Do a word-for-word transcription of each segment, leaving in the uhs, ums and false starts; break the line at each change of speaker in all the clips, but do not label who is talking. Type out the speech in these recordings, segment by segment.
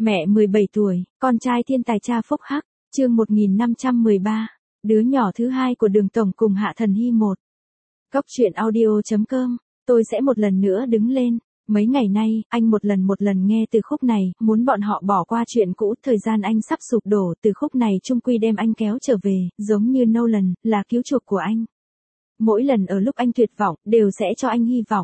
Mẹ mười bảy tuổi, con trai thiên tài cha phúc hắc, chương một nghìn năm trăm mười ba, đứa nhỏ thứ hai của Đường Tổng cùng Hạ Thần Hy một. Cốc truyện audio chấm com, tôi sẽ một lần nữa đứng lên. Mấy ngày nay, anh một lần một lần nghe từ khúc này, muốn bọn họ bỏ qua chuyện cũ, thời gian anh sắp sụp đổ, từ khúc này chung quy đem anh kéo trở về, giống như Nolan, là cứu chuộc của anh. Mỗi lần ở lúc anh tuyệt vọng, đều sẽ cho anh hy vọng.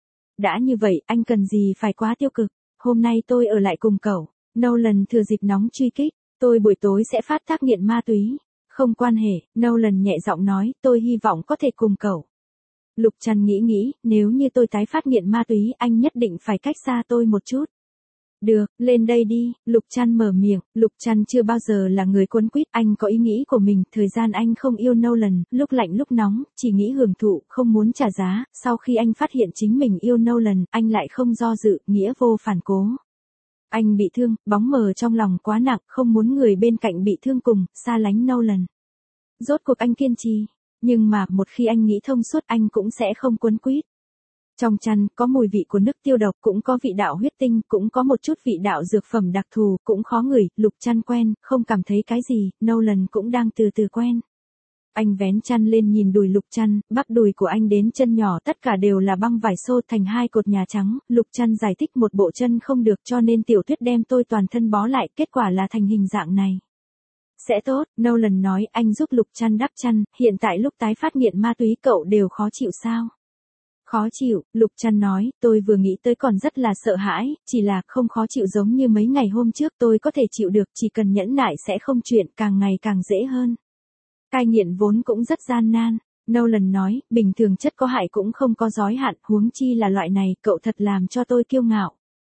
Đã như vậy, anh cần gì phải quá tiêu cực, hôm nay tôi ở lại cùng cậu. Nolan thừa dịp nóng truy kích, tôi buổi tối sẽ phát tác nghiện ma túy. Không quan hệ, Nolan nhẹ giọng nói, tôi hy vọng có thể cùng cậu. Lục Trăn nghĩ nghĩ, nếu như tôi tái phát nghiện ma túy, anh nhất định phải cách xa tôi một chút. Được, lên đây đi, Lục Trăn mở miệng, Lục Trăn chưa bao giờ là người quấn quýt, anh có ý nghĩ của mình, thời gian anh không yêu Nolan, lúc lạnh lúc nóng, chỉ nghĩ hưởng thụ, không muốn trả giá, sau khi anh phát hiện chính mình yêu Nolan, anh lại không do dự, nghĩa vô phản cố. Anh bị thương, bóng mờ trong lòng quá nặng, không muốn người bên cạnh bị thương cùng, xa lánh Nolan. Rốt cuộc anh kiên trì, nhưng mà một khi anh nghĩ thông suốt anh cũng sẽ không quấn quýt. Trong chăn, có mùi vị của nước tiêu độc, cũng có vị đạo huyết tinh, cũng có một chút vị đạo dược phẩm đặc thù, cũng khó ngửi, Lục Trăn quen, không cảm thấy cái gì, Nolan cũng đang từ từ quen. Anh vén chăn lên nhìn đùi Lục Trăn, bắp đùi của anh đến chân nhỏ tất cả đều là băng vải xô thành hai cột nhà trắng, Lục Trăn giải thích một bộ chân không được cho nên Tiểu Tuyết đem tôi toàn thân bó lại, kết quả là thành hình dạng này. Sẽ tốt, Nolan nói, anh giúp Lục Trăn đắp chăn, hiện tại lúc tái phát nghiện ma túy cậu đều khó chịu sao? Khó chịu, Lục Trăn nói, tôi vừa nghĩ tới còn rất là sợ hãi, chỉ là không khó chịu giống như mấy ngày hôm trước, tôi có thể chịu được, chỉ cần nhẫn nại sẽ không chuyện, càng ngày càng dễ hơn. Cai nghiện vốn cũng rất gian nan, Nolan nói, bình thường chất có hại cũng không có giới hạn, huống chi là loại này, cậu thật làm cho tôi kiêu ngạo.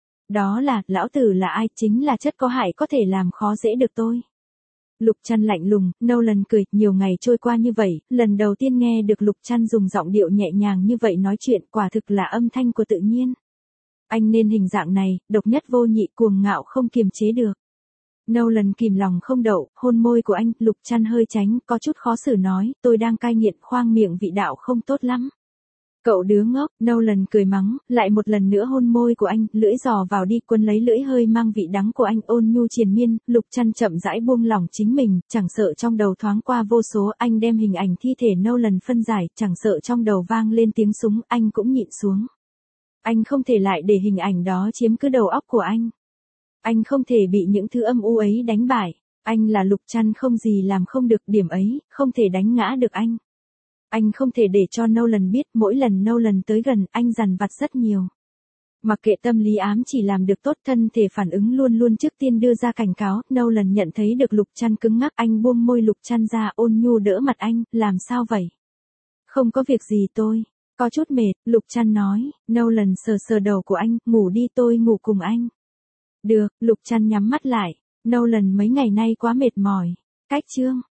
Đó là, lão tử là ai, chính là chất có hại có thể làm khó dễ được tôi. Lục Trăn lạnh lùng, Nolan cười, nhiều ngày trôi qua như vậy, lần đầu tiên nghe được Lục Trăn dùng giọng điệu nhẹ nhàng như vậy nói chuyện, quả thực là âm thanh của tự nhiên. Anh nên hình dạng này, độc nhất vô nhị, cuồng ngạo không kiềm chế được. Nolan kìm lòng không đậu, hôn môi của anh, Lục Trăn hơi tránh, có chút khó xử nói, tôi đang cai nghiện, khoang miệng vị đạo không tốt lắm. Cậu đứa ngốc, Nolan cười mắng, lại một lần nữa hôn môi của anh, lưỡi giò vào đi, quân lấy lưỡi hơi mang vị đắng của anh, ôn nhu triền miên, Lục Trăn chậm rãi buông lỏng chính mình, chẳng sợ trong đầu thoáng qua vô số, anh đem hình ảnh thi thể Nolan phân giải, chẳng sợ trong đầu vang lên tiếng súng, anh cũng nhịn xuống. Anh không thể lại để hình ảnh đó chiếm cứ đầu óc của anh. Anh không thể bị những thứ âm u ấy đánh bại, anh là Lục Trăn không gì làm không được, điểm ấy, không thể đánh ngã được anh. Anh không thể để cho Nolan biết, mỗi lần Nolan tới gần, anh dằn vặt rất nhiều. Mặc kệ tâm lý ám chỉ làm được tốt, thân thể phản ứng luôn luôn trước tiên đưa ra cảnh cáo, Nolan nhận thấy được Lục Trăn cứng ngắc, anh buông môi Lục Trăn ra, ôn nhu đỡ mặt anh, làm sao vậy? Không có việc gì tôi, có chút mệt, Lục Trăn nói, Nolan sờ sờ đầu của anh, ngủ đi tôi ngủ cùng anh. Được, Lục Trăn nhắm mắt lại, Nolan mấy ngày nay quá mệt mỏi. Cách chương.